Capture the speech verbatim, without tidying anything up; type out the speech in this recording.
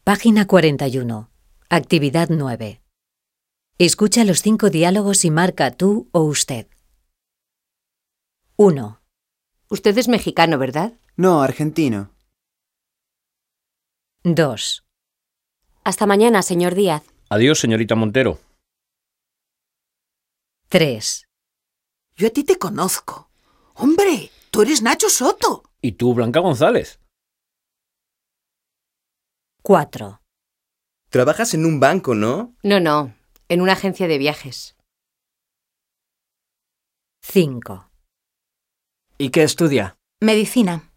Página cuarenta y uno. Actividad nueve. Escucha los cinco diálogos y marca tú o usted. uno. Usted es mexicano, ¿verdad? No, argentino. dos. Hasta mañana, señor Díaz. Adiós, señorita Montero. tres. Yo a ti te conozco. ¡Hombre! ¡Tú eres Nacho Soto! ¿Y tú, Blanca González? cuatro. Trabajas en un banco, ¿no? No, no, en una agencia de viajes. cinco. ¿Y qué estudia? Medicina.